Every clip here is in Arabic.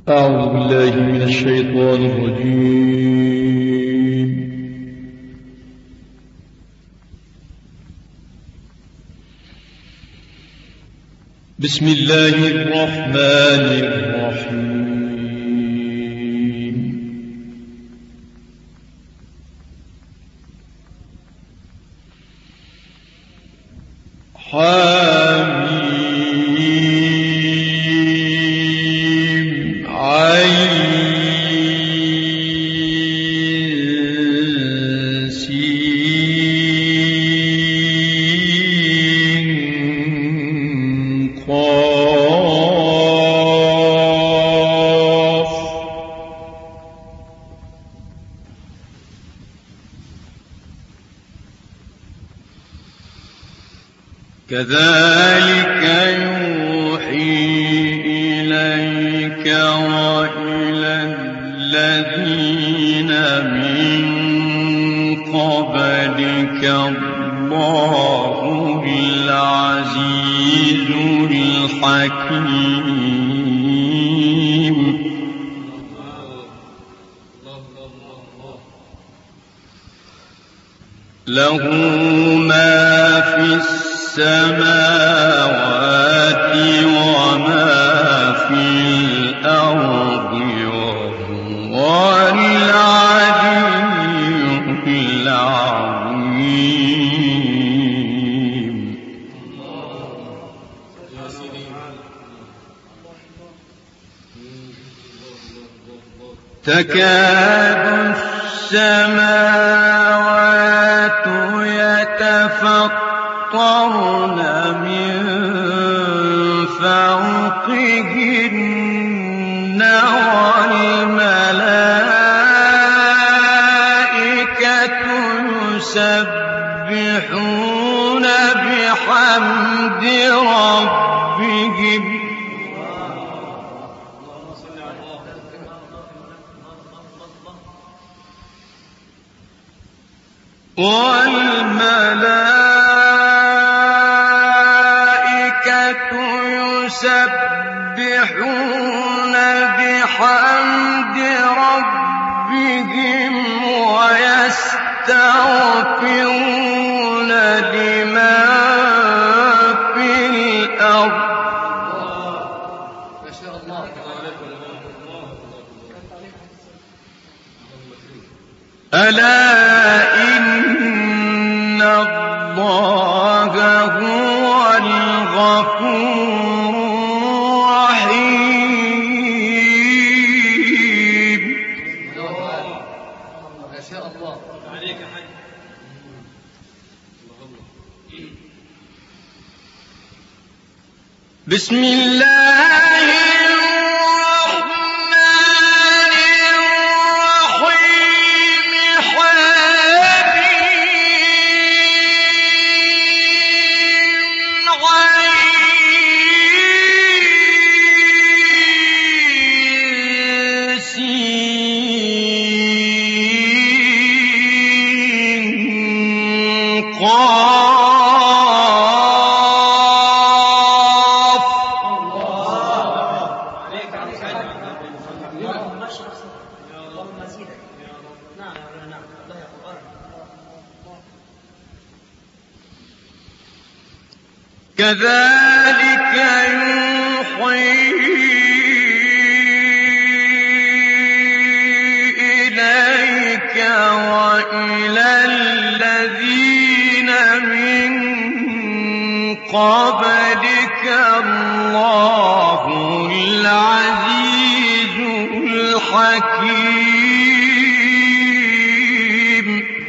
أعوذ بالله من الشيطان الرجيم. بسم الله الرحمن الرحيم. كذلك يوحي إليك وإلى الذين من قبلك الله العزيز الحكيم. له ما في السماوات وما في الأرض وهو العلي العظيم. تكاد السماوات يتفطرن من فوقهن والملائكة يسبحون بحمد ربهم يسبحون بحمد ربهم ويستغفرون لمن في الأرض. ما شاء الله. ألا إن الله هو الغفور الرحيم. ما شاء الله عليك حي. بسم الله كذلك يوحي إليك وإلى الذين من قبلك الله العزيز الحكيم.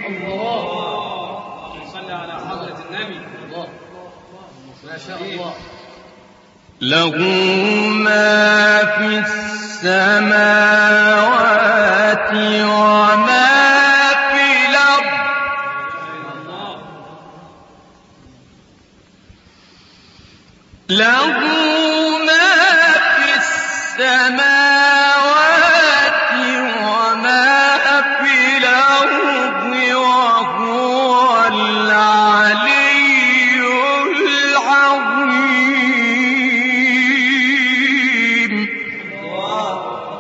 الله صل على حضرة النبي. ما شاء الله. له ما في السماوات وما في الأرض. له ما في السماوات وما في الأرض وهو العلي العظيم.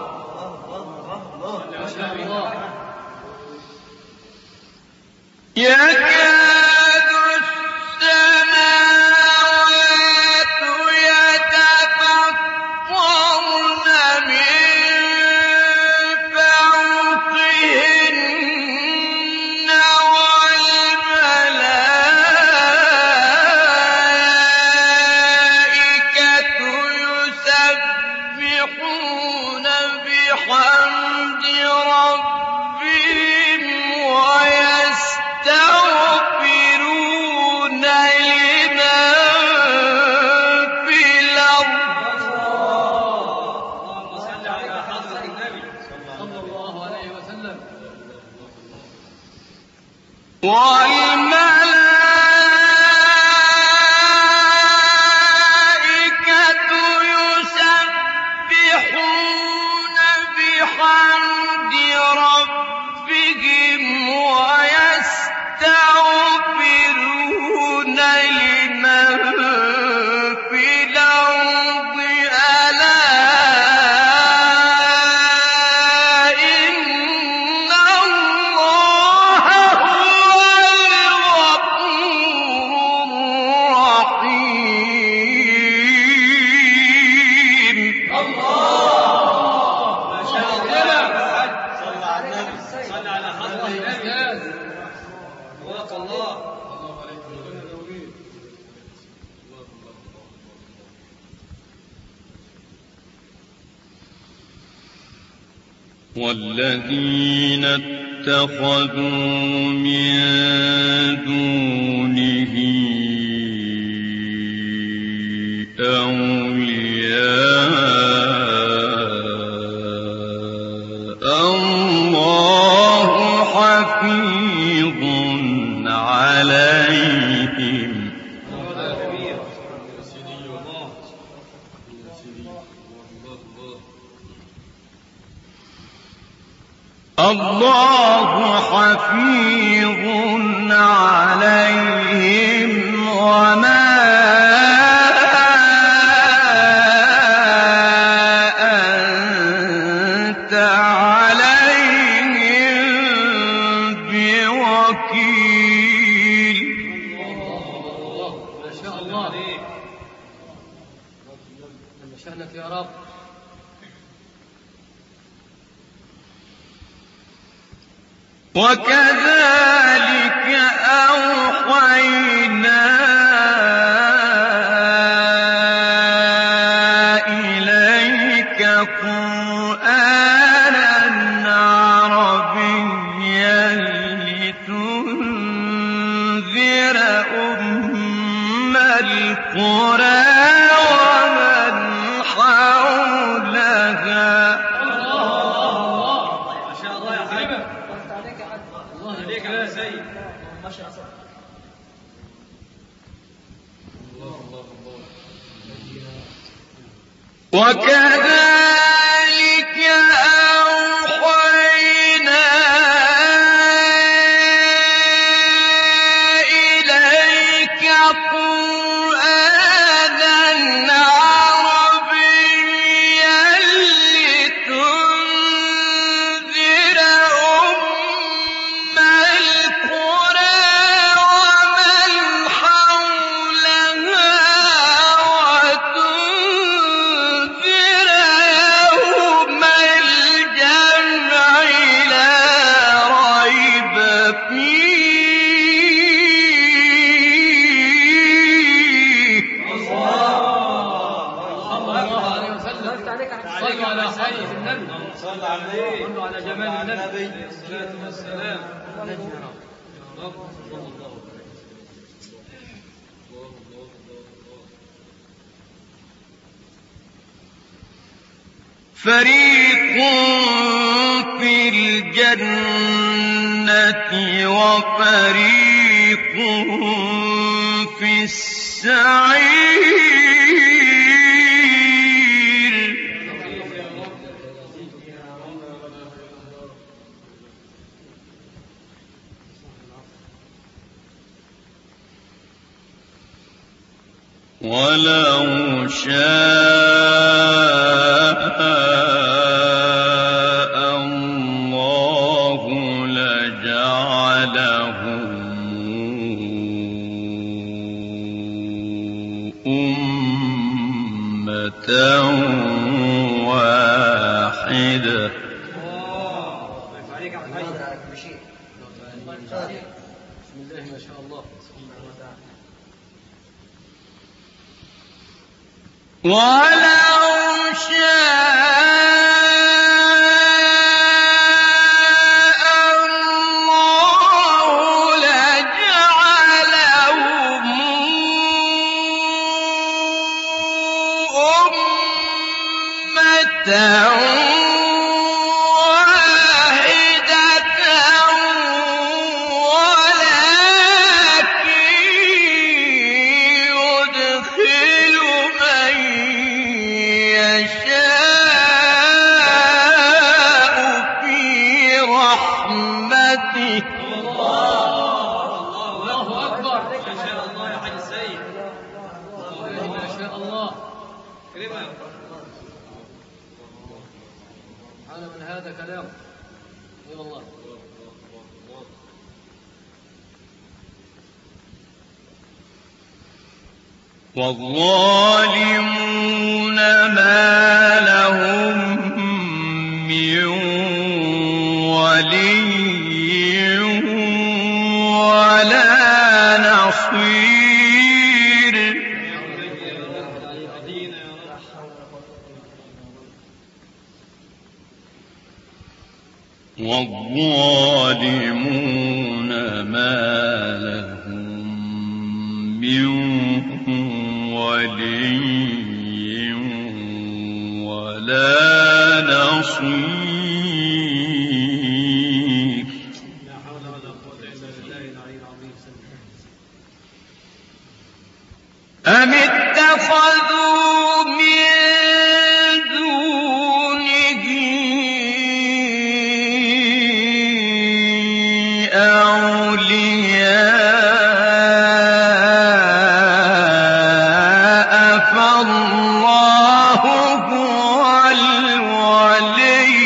بحمد ربهم ويستغفرون لمن في الأرض والملائكة يسبحون بحمد ربهم ويستغفرون لمن في الأرض ألا إن الله هو الغفور الرحيم. والذين اتخذوا من دونه أولياء الله حفيظ عليهم الله حفيظ عليهم وما أنت عليهم بوكيل. ما شاء الله ما شأنك يا رب. وكذلك أوحينا إليك قرآنا عربيا لتنذر أم القرى ومن حولها. وكذلك أوحينا إليك قرآنا عربيا لتنذر أم القرى ومن حولها وتنذر يوم الجمع لا ريب فيه. صلوا على سيد النبي، صلوا على جمال النبي الصلاة والسلام. فريق في الجنة وفريق في السعير. ولو شاء الله لجعلهم أمة واحدة. بسم الله ما شاء الله. ولو شاء والظالمون ما لهم من ولي ولا نصير والظالمون ما لهم من ولي ولا نصير أم اتخذوا من دونه أولياء فالله هو الولي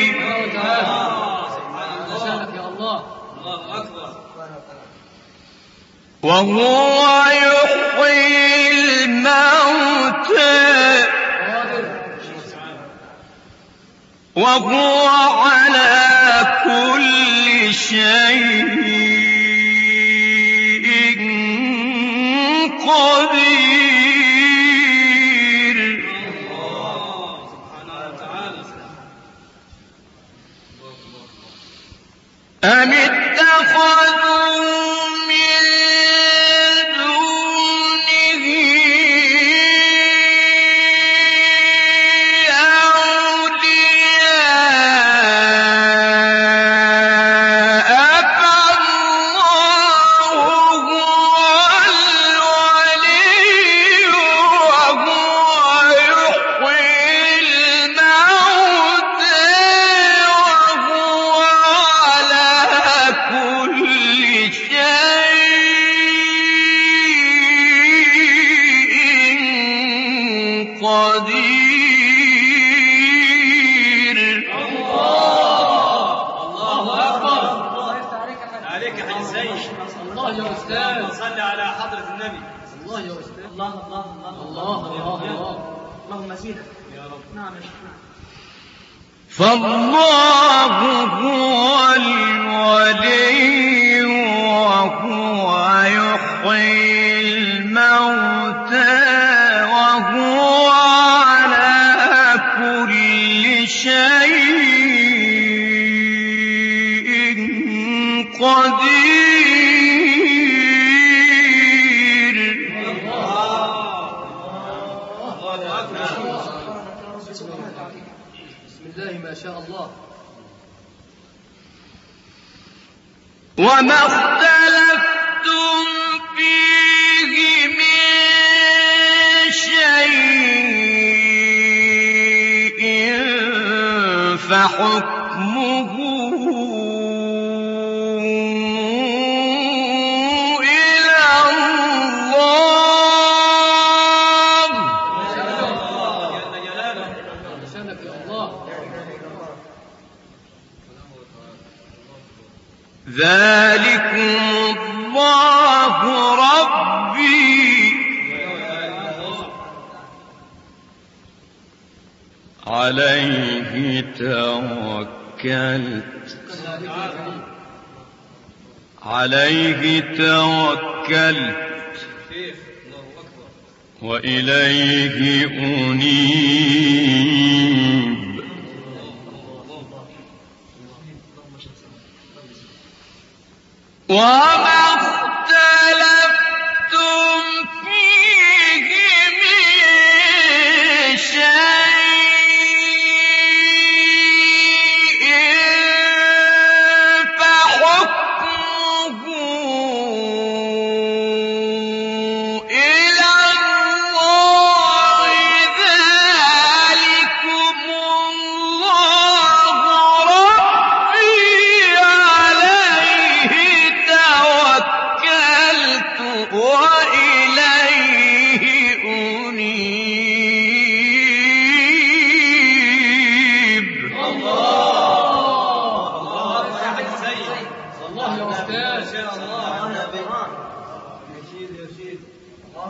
وهو يحيي الموتى وهو على كل شيء قدير أم اتخذوا من دونه أولياء فالله هو الولي وهو يحيي الموتى وهو على كل شيء قدير الله أكبر. عليك يا حاج سيد. الله يا أستاذ. صل على حضرة النبي. الله يا أستاذ. الله الله الله الله الله. اللهم زيدك يا رب. نعم يا شيخ. فالله هو الولي وهو يحيي الموتى وهو على كل شيء قدير بسم الله ما شاء الله. وما اختلفتم فيه من شيء فحكمه إلى الله ذلكم الله ربي عليه توكلت وإليه أنيب وما اختلفتم فيه من شيء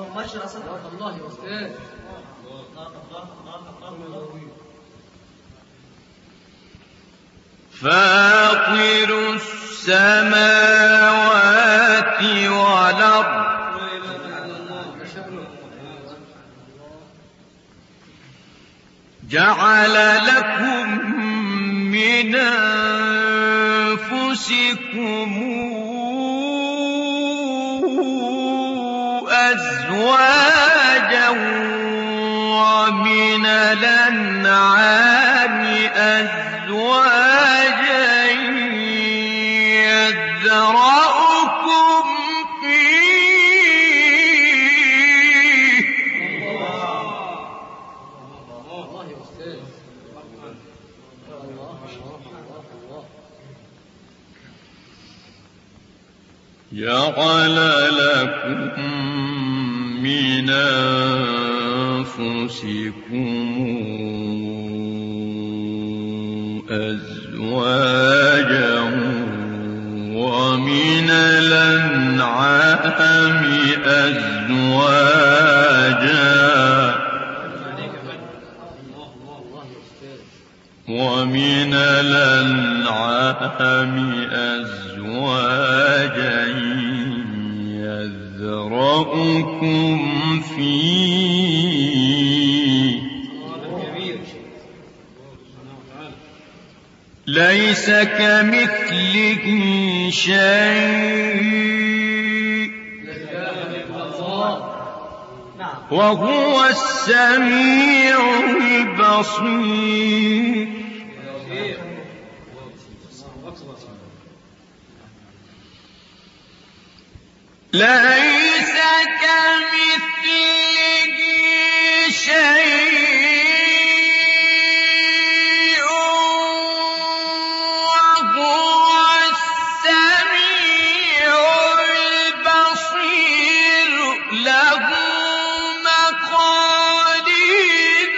الله يا أستاذ. فاطر السماوات والأرض جعل لكم من أنفسكم أزواجا ومن الأنعام أزواجا يذرأكم فيه الله يا أستاذ. جعل لكم من أنفسكم أزواجا ومن الأنعام أزواجا ومن الأنعام أزواجا يذرأكم فيه ليس كمثله شيء وهو السميع البصير ليس كمثله شيء وهو السميع البصير له مقاليد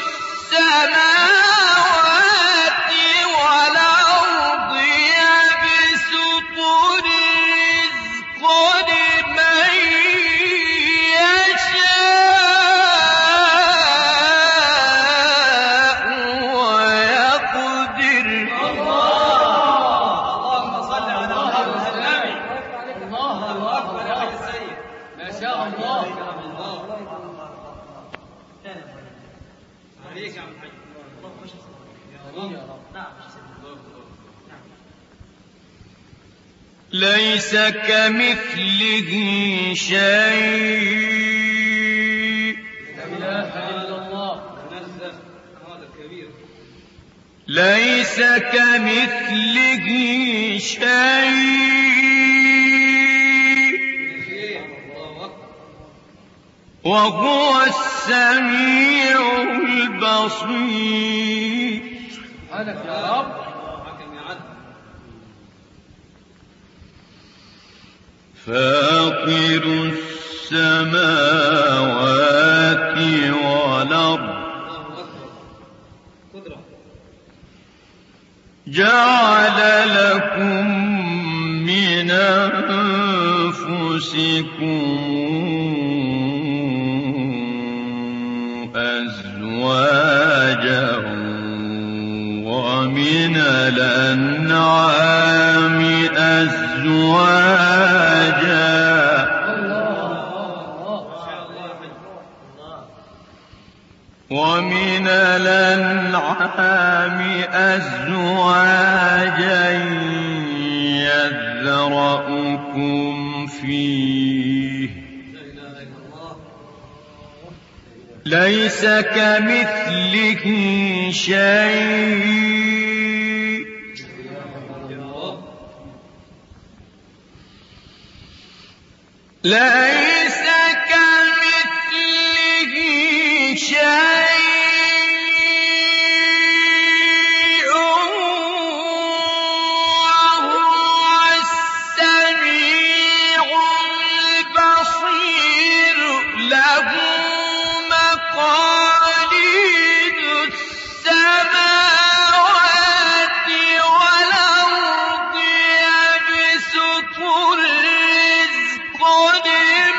السماوات والأرض يبسط الرزق لمن يشاء ويقدر اللهم صل على محمد النبي. الله أكبر يا حاج السيد. ما شاء الله. عليك يا عم الحاج. يا رب. نعم. ليس كمثله شيء لا إله إلا الله. نزه هذا الكبير. ليس كمثله شيء وهو السميع البصير سبحانك يا رب. فاطر السماوات والأرض جعل لكم من أنفسكم أزواجا ومن الأنعام أزواجا ومن الأنعام أزواجا يذرأكم فيه ليس كمثله شيء ليس كمثله شيء وهو السميع البصير له مقاليد السماوات والأرض يبسط الرزق لمن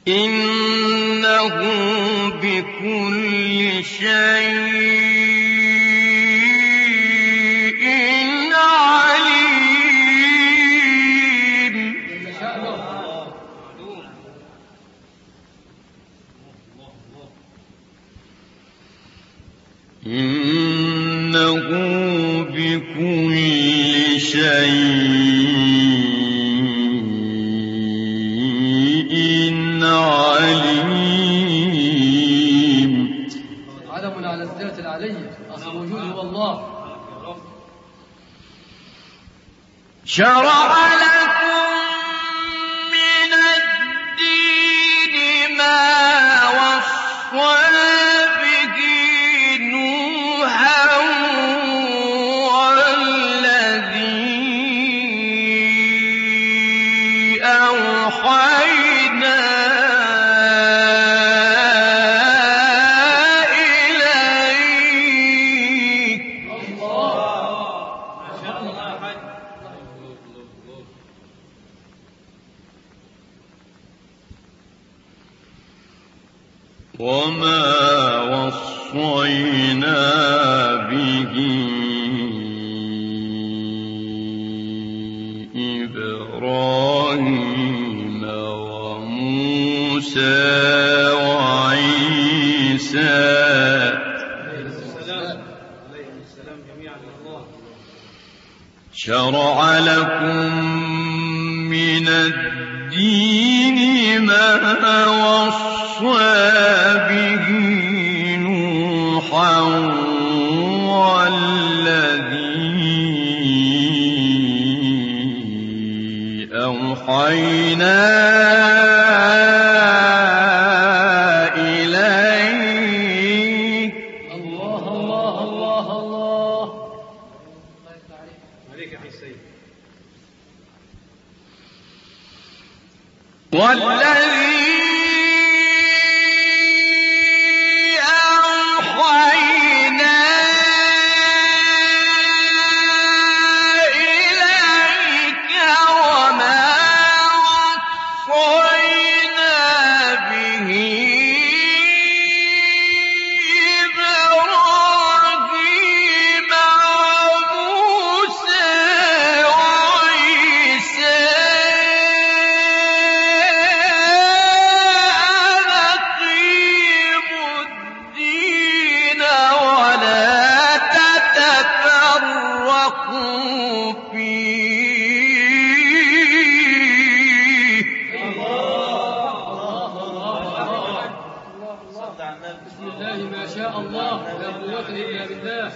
إنه بكل شيء عليم. إنه بكل شيء عليم. علم على الذات العلية، أصل الوجود هو الله. شرع لكم من الدين ما وصى به نوحا والذي أوحينا وما وصينا به إبراهيم وموسى وعيسى شرع لكم من الدين ما وصى به نوحا والذي أوحينا إليك. الله الله الله الله. عليك يا حسين. والذي أوحينا إليك وما وصينا به إبراهيم وموسى وعيسى بسم الله ما شاء الله لا قوة إلا بالله.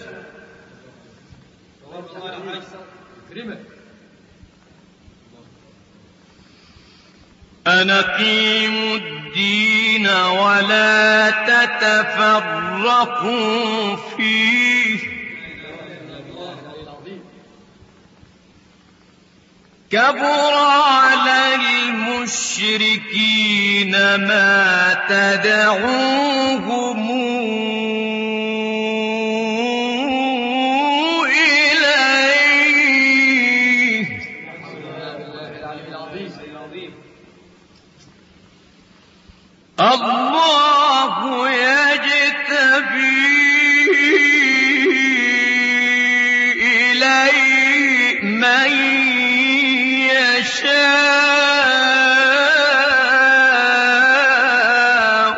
كريمة أن أقيموا الدين ولا تتفرقوا فيه كبر على المشركين ما تدعوهم إليه. الله يجتبي إليه من يشاء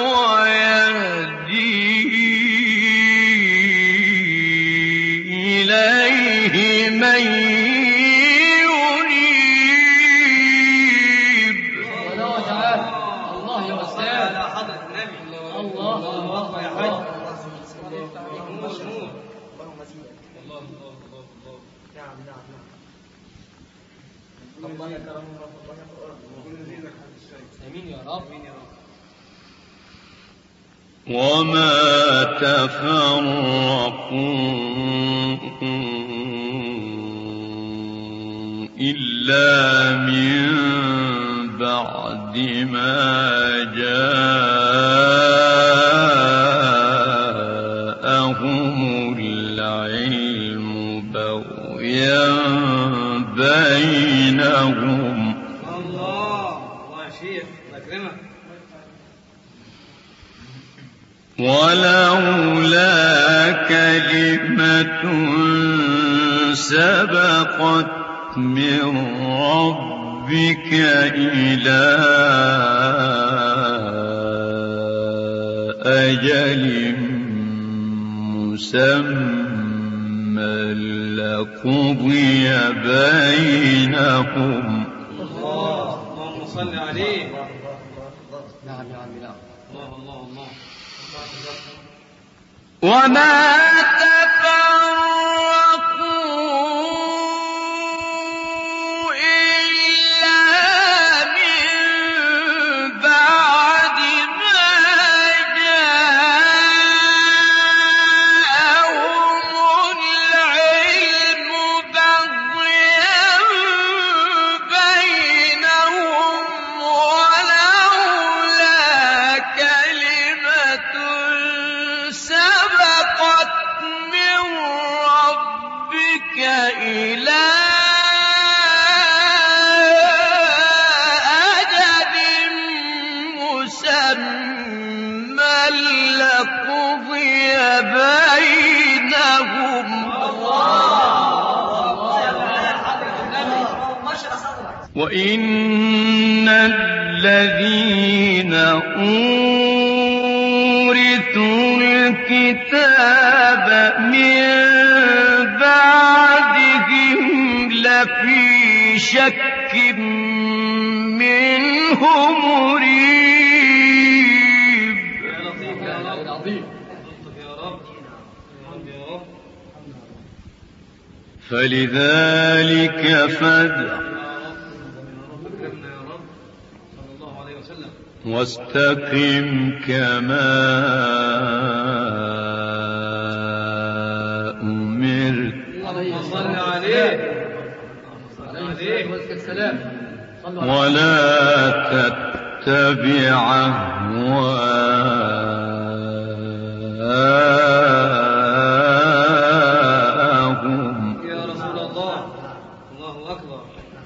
ويهدي إليه من ينيب. الله تعالى. الله يا أستاذ. حضرة النبي. الله الله يا حاج. آمين يا رب. وما تفرقوا إلا من بعد ما جاءهم العلم بغيا بينهم. الله يا شيخ أكرمك. ولولا كلمة سبقت من ربك إلى أجل مسمى لقضي بينهم. اللهم صل عليه. نعم يا عم نعم. الله وما وإن الذين أورثوا الكتاب من بعدهم لفي شك منه مريب. يا لطيف يا رب. يا رب. فلذلك فادع واستقم كما أمرت. صل عليه. ولا تتبع أهواءهم. يا رسول الله. الله أكبر.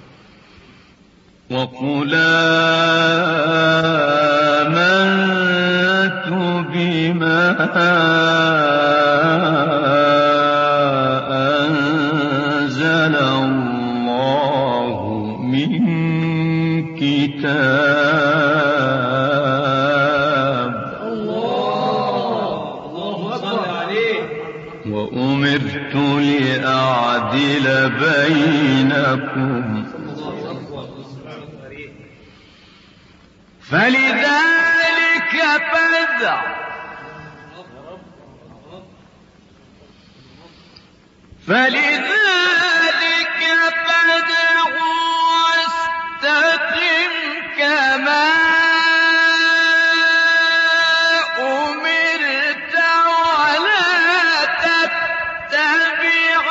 وقل أنزل الله من كتاب. الله صل عليه. وأمرت لأعدل بينكم فلذلك فادع واستقم كما أمرت ولا تتبع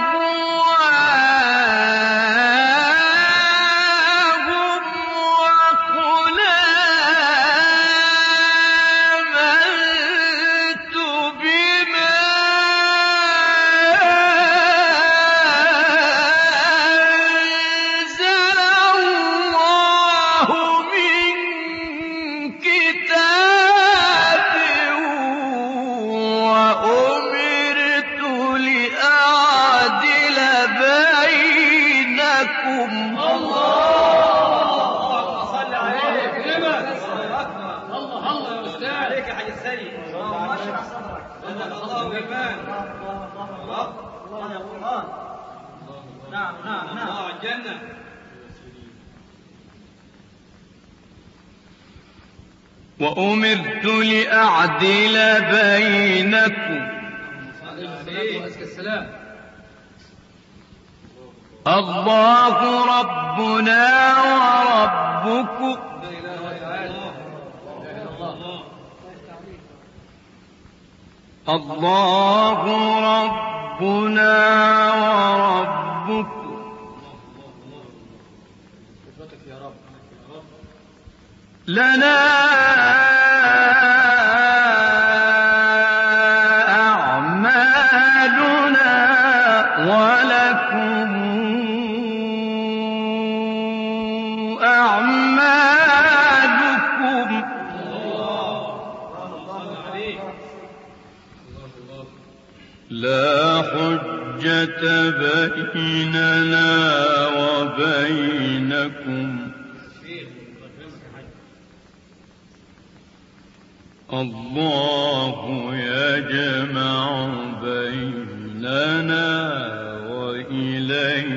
أهواءهم وقل آمنت بما وأمرت لأعدل بينكم الله ربنا وربكم الله ربنا وربكم لنا أعمالنا ولكم أعمالكم بيننا وبينكم الله يجمع بيننا وإليه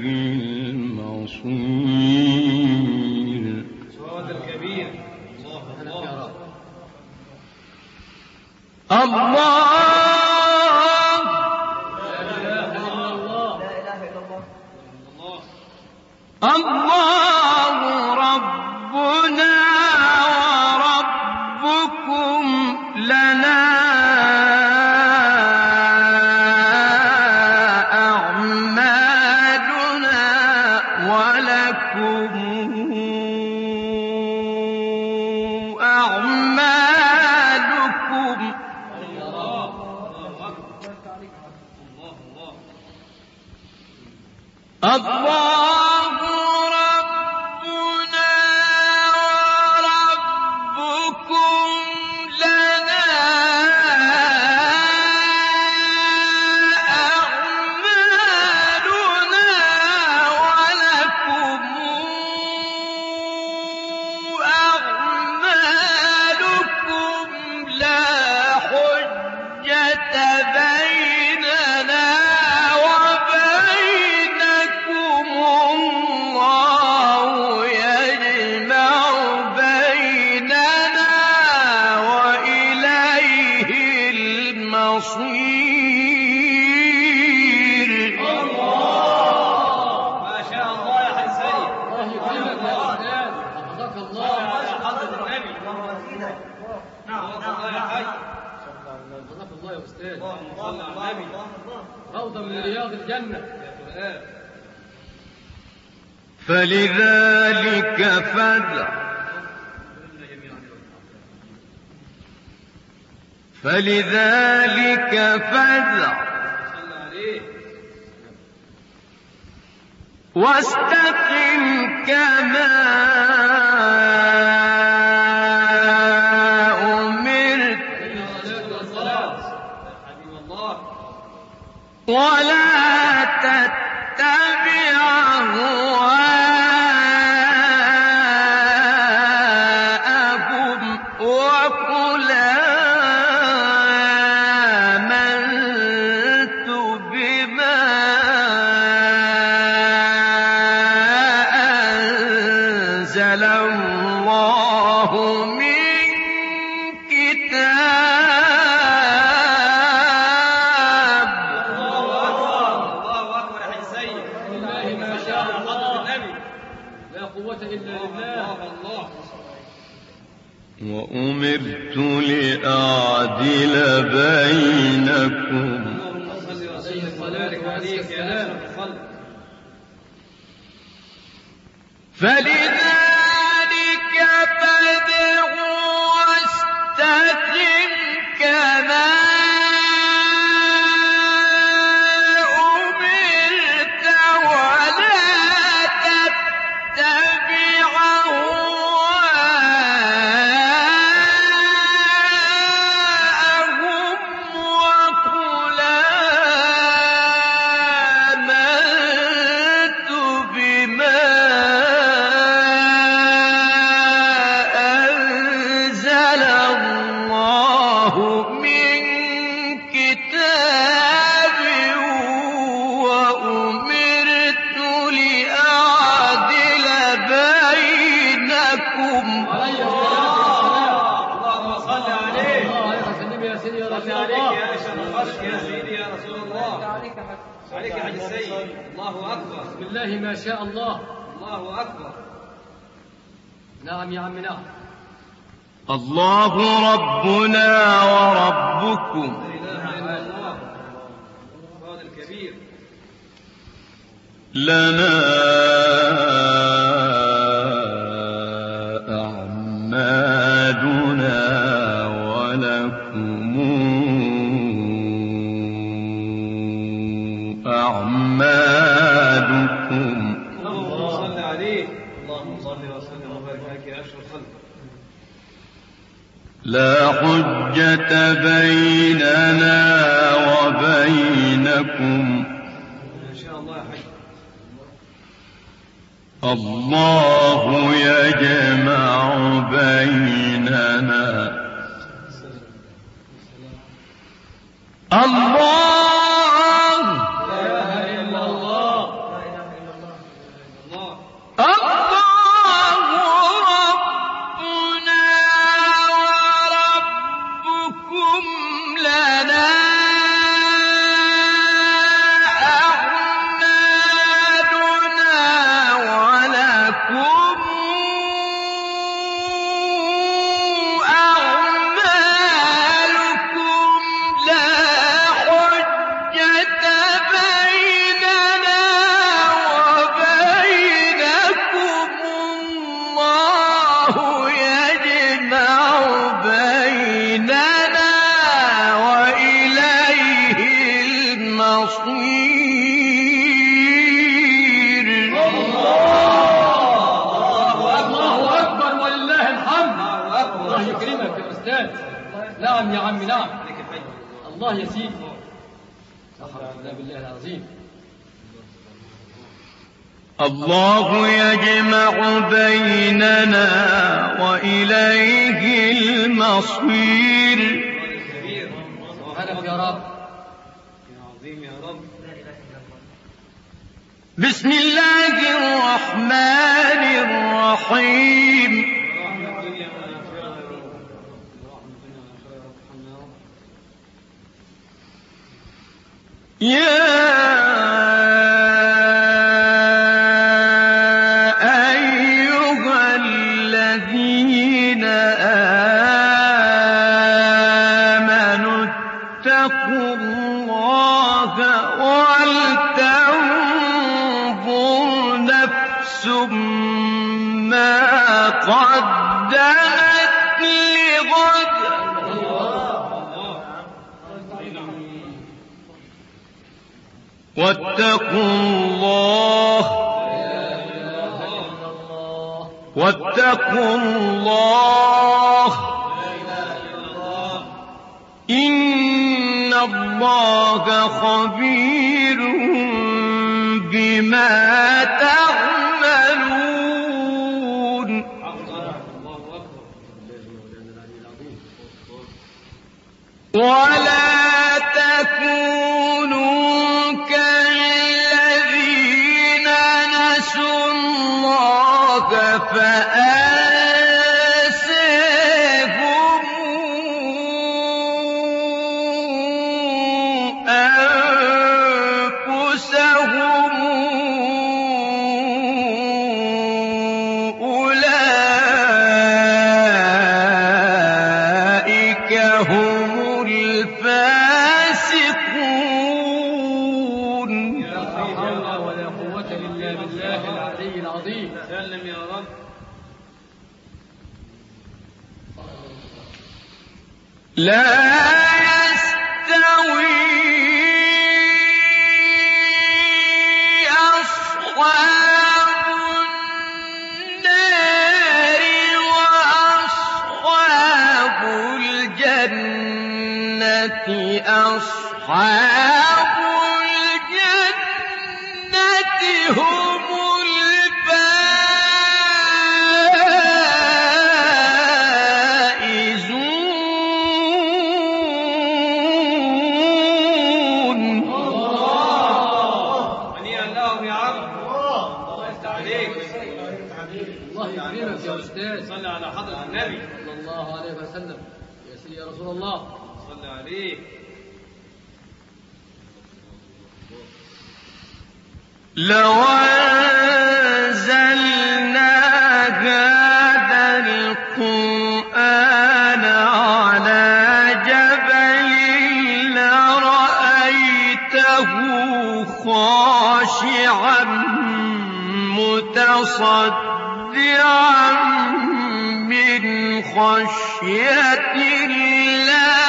المصير. صوت الكبير. الله الله ربنا وربكم لنا أعمالنا ولكم أعمالكم. الله ربنا وربكم لنا أعمالنا ولكم أعمالكم لا حجة بيننا وبينكم الله يجمع بيننا وإليه المصير. ما شاء الله يا حسين. الله يكرمك يا أستاذ. حفظك الله على حضرة النبي. نعم الله يا حي. حفظك الله يا أستاذ. اللهم صل على النبي. روضة من رياض الجنة. فلذلك فادع واستقم كما أمرت ولا تتبع أهواءهم وقل آمنت بما أنزل الله من كتاب. الله أكبر يا حسين. الله ما شاء حضرة النبي. لا قوة إلا بالله. الله. وأمرت لأعدل بينكم اللهم صل وسلم وبارك عليك يا أشرف الخلق. فلذلك فادع واستقم كما أمرت ولا تتبع أهواءهم وقل آمنت بما أنزل الله من كتاب وأمرت لأعدل بينكم. اللهم صل عليه. يا سيدي يا رسول الله. يا أشرف الخلق يا سيدي يا رسول الله. عليك يا حاج السيد. الله أكبر. بسم الله ما شاء الله. الله أكبر. نعم يا عم نعم. الله ربنا وربكم لا إله إلا الله. هذا الكبير. لنا أعمالنا ولكم أعمالكم. اللهم صل عليه. اللهم صل وسلم وبارك عليك يا أشرف الخلق. لا حجة بيننا وبينكم ما شاء الله الله يجمع بيننا نعم يا عم نعم. الله يسير. بالله العظيم. الله يجمع بيننا وإليه المصير. سبحانك يا رب. يا عظيم يا رب. بسم الله الرحمن الرحيم. يا أيها الذين آمنوا اتقوا الله ولتنظر نفس ما قدمت لغد واتقوا الله إن الله خبير بما تعملون. ولا تكونوا كالذين نسوا الله فأنساهم أنفسهم أولئك هم الفاسقون. لا حول ولا قوة إلا بالله العلي العظيم. سلم يا رب. لا يستوي أصحاب النار وأصحاب الجنة أصحاب الجنة هم الفائزون. هنيئا لهم يا عم. الله يفتح عليك. الله يكرمك يا أستاذ. صلى على حضرة النبي صلى الله عليه وسلم. يا سيدي يا رسول الله. صلى عليه. لو أنزلنا هذا القرآن على جبل لرأيته خاشعا متصدعا من خشية الله.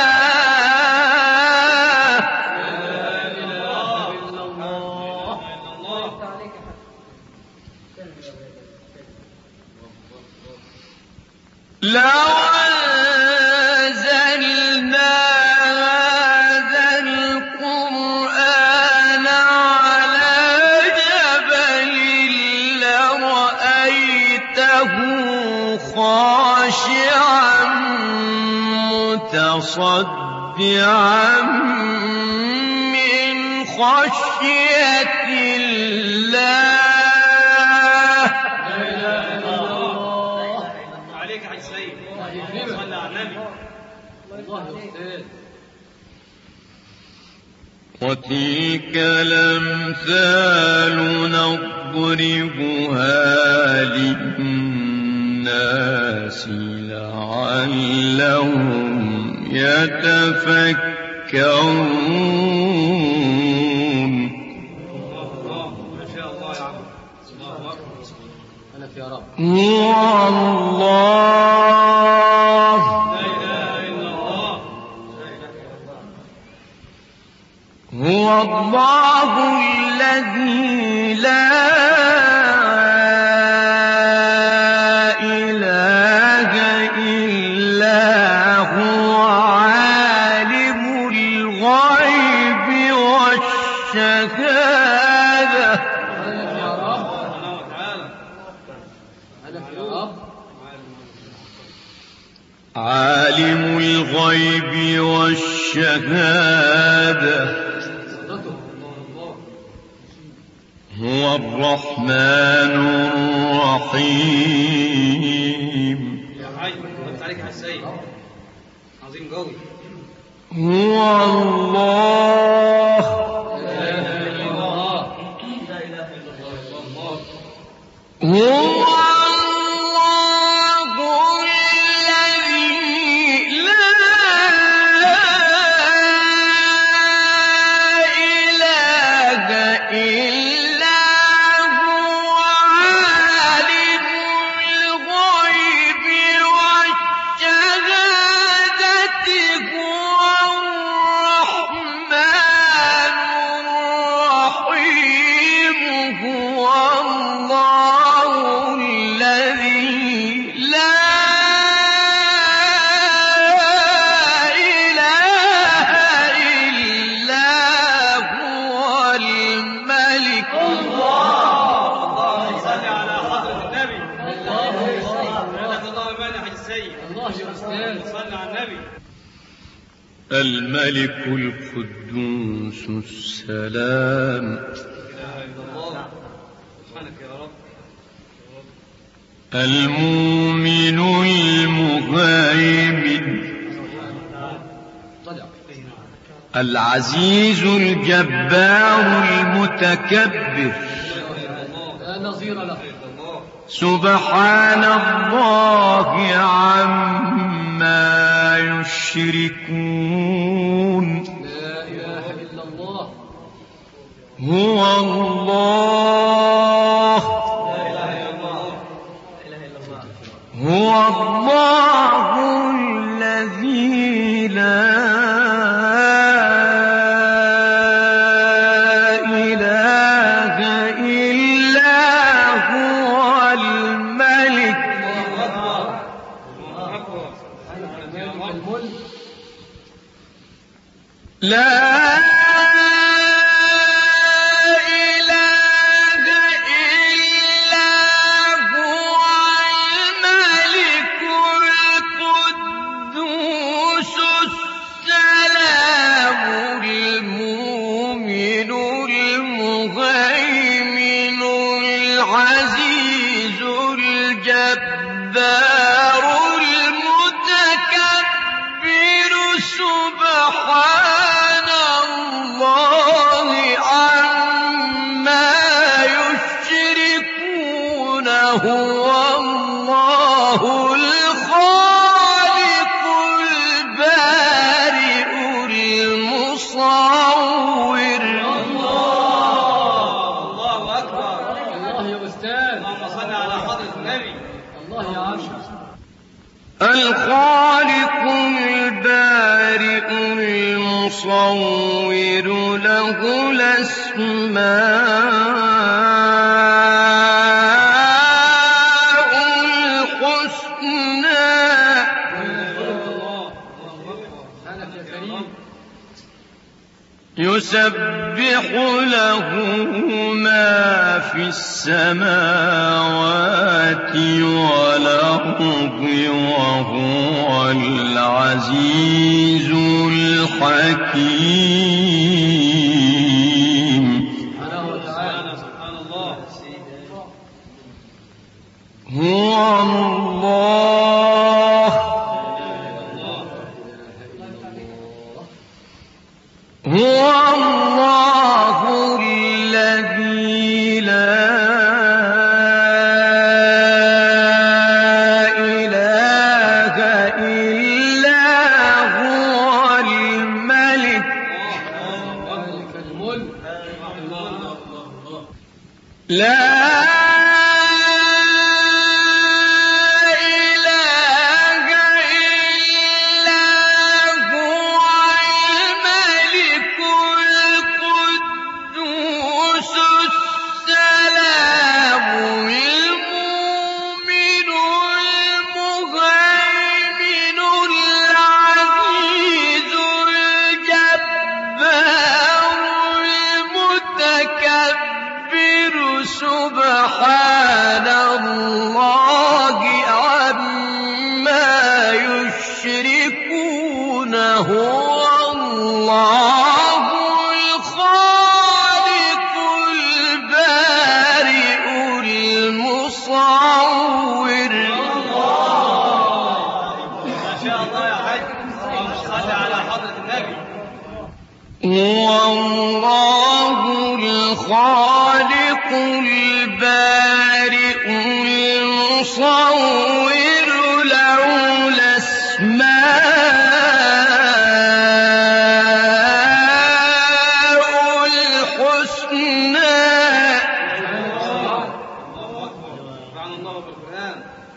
لو أنزلنا هذا القرآن على متصدعا من خشية الله. عليك حاج سيد، صلى على النبي. وتلك الأمثال نضربها للناس لعلهم يتفكرون. ما شاء الله يا عم. الله أكبر. أنا يا رب. هو الله لا إله إلا الله. هو الله الذي لا إله إلا هو عالم الغيب والشهادة. أنا يا رب. سبحانه وتعالى. أنا يا رب. عالم الغيب والشهادة هو الرحمن الرحيم. يا حاج قلت عليك حاج سيد، عظيم قوي. هو الله لا إله إلا الله. هو الملك القدوس السلام. المؤمن المهيمن العزيز الجبار المتكبر لا نظير له. سبحان الله عما يشركون. لا إله إلا الله. هو الله هو الله الذي لا إله إلا هو الملك. لا سبحان الله عما يشركون. هو الله الخالق البارئ المصور. الله أكبر. الله يا أستاذ. اللهم صل على حضرة النبي. الله يا عم. الخالق البارئ المصور له الأسماء الحسنى. يسبح له ما في السماوات والأرض وهو العزيز الحكيم. سبحان الله. هو الله الذي لا إله إلا هو الملك لا سبحان الله عما يشركون. هو الله الخالق البارئ المصور. ما شاء الله يا حاج. صل على حضرة النبي. هو الله الخالق البارئ المصور له الأسماء الحسنى. سبحان الله بالقرآن.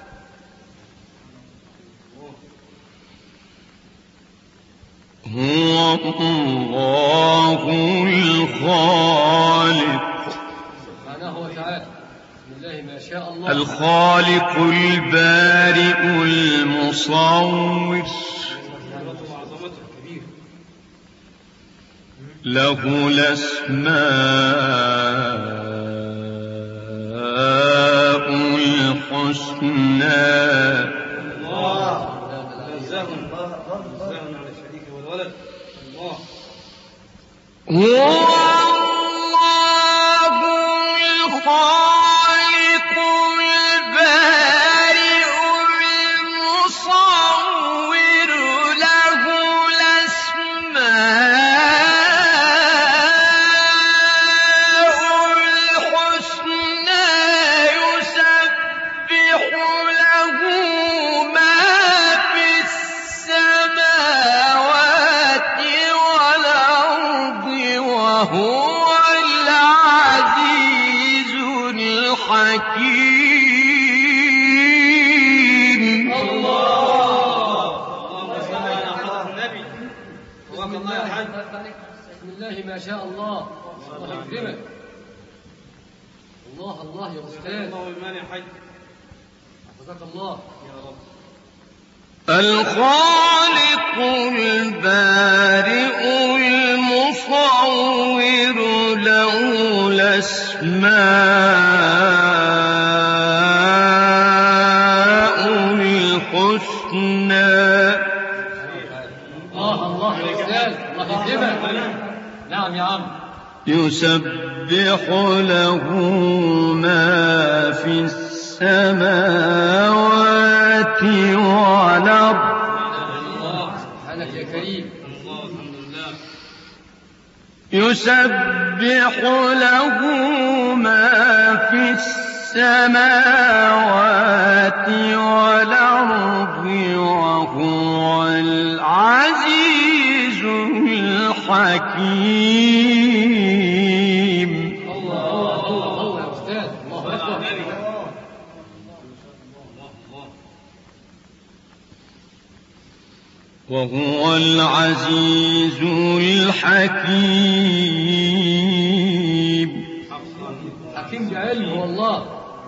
هو الله الخالق الخالق البارئ المصور له الأسماء الحسنى. هو الله الخالق البارئ المصور له الأسماء الحسنى يسبح له ما في السماوات والأرض وهو العزيز الحكيم. اللهم صل على حضرة النبي. بسم الله ما شاء الله. الله يكرمك. الله الله يا أستاذ. الله والإيمان يا حاج. حفظك الله يا رب. الخالق البارئ المصور له الأسماء الحسنى. الله الله يا أستاذ. الله يكرمك. نعم يا عم. يسبح له ما في السماوات والأرض. سبحانك يا كريم. يسبح له ما في السماوات والأرض وهو العزيز الحكيم. الله الله يا أستاذ. الله أكبر. وهو العزيز الحكيم. حكيم بعلمه والله.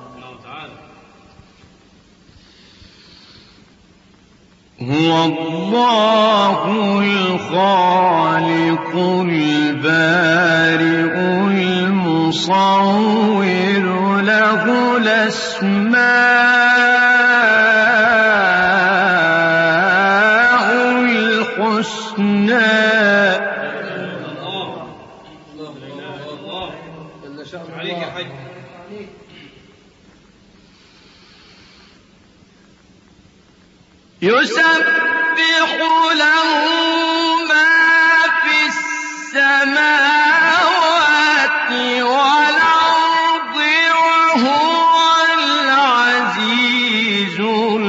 هو الله الخالق البارئ المصور المصور له الأسماء الحسنى. عليك يا حاج. يسبح له ما في السماوات والأرض وهو العزيز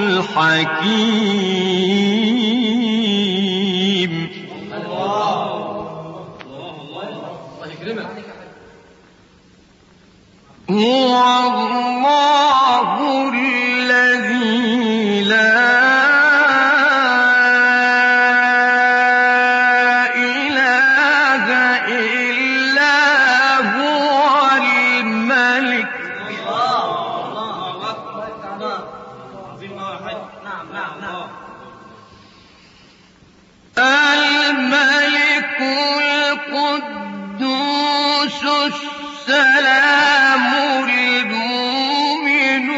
الحكيم. الله يكرمك. هو الله الذي لا الملك القدوس السلام المؤمن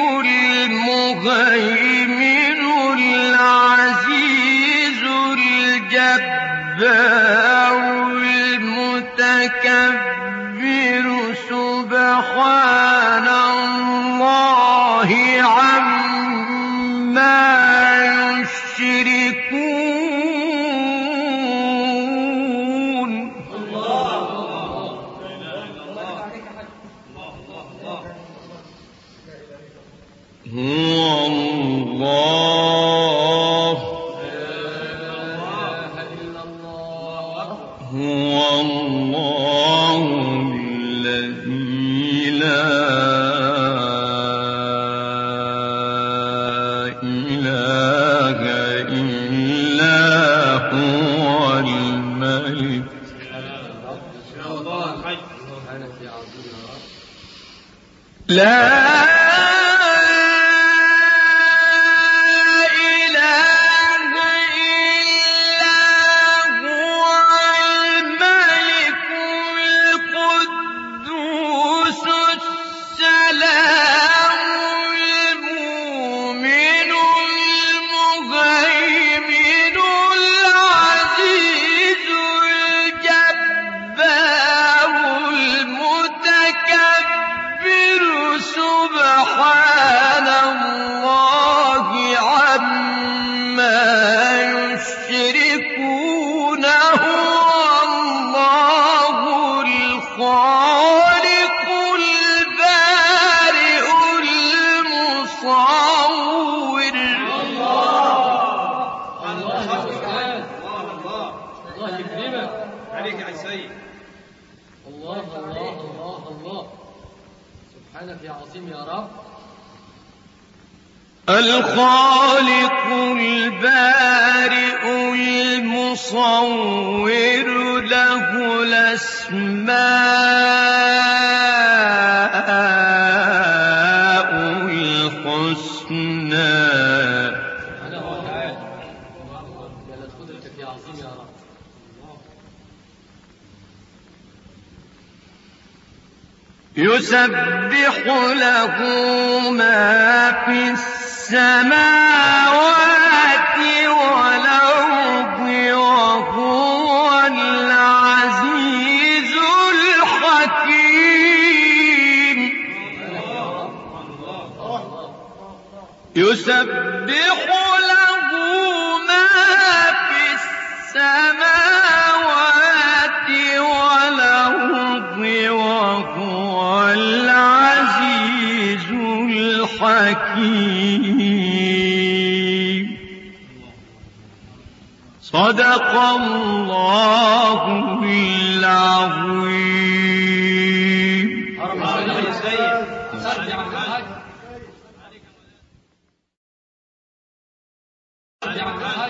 المهيمن العزيز الجبار المتكبر سبحان الله عما يشركون. هو الله هو الله الذي لا إله إلا هو الملك. لا سبحان الله عما يشركون. هو الله الخالق البارئ المصور. الله يكرمك. عليك يا سيد. الله الله الله الله. سبحانك يا عظيم يا رب. الخالق البارئ المصور له الأسماء الحسنى. سبحانه وتعالى. جلت قدرتك يا عظيم يا رب. يسبح له ما في السماوات والأرض وهو العزيز الحكيم. يسبح له ما في السماوات والأرض وهو العزيز الحكيم. صدق الله العظيم. سيد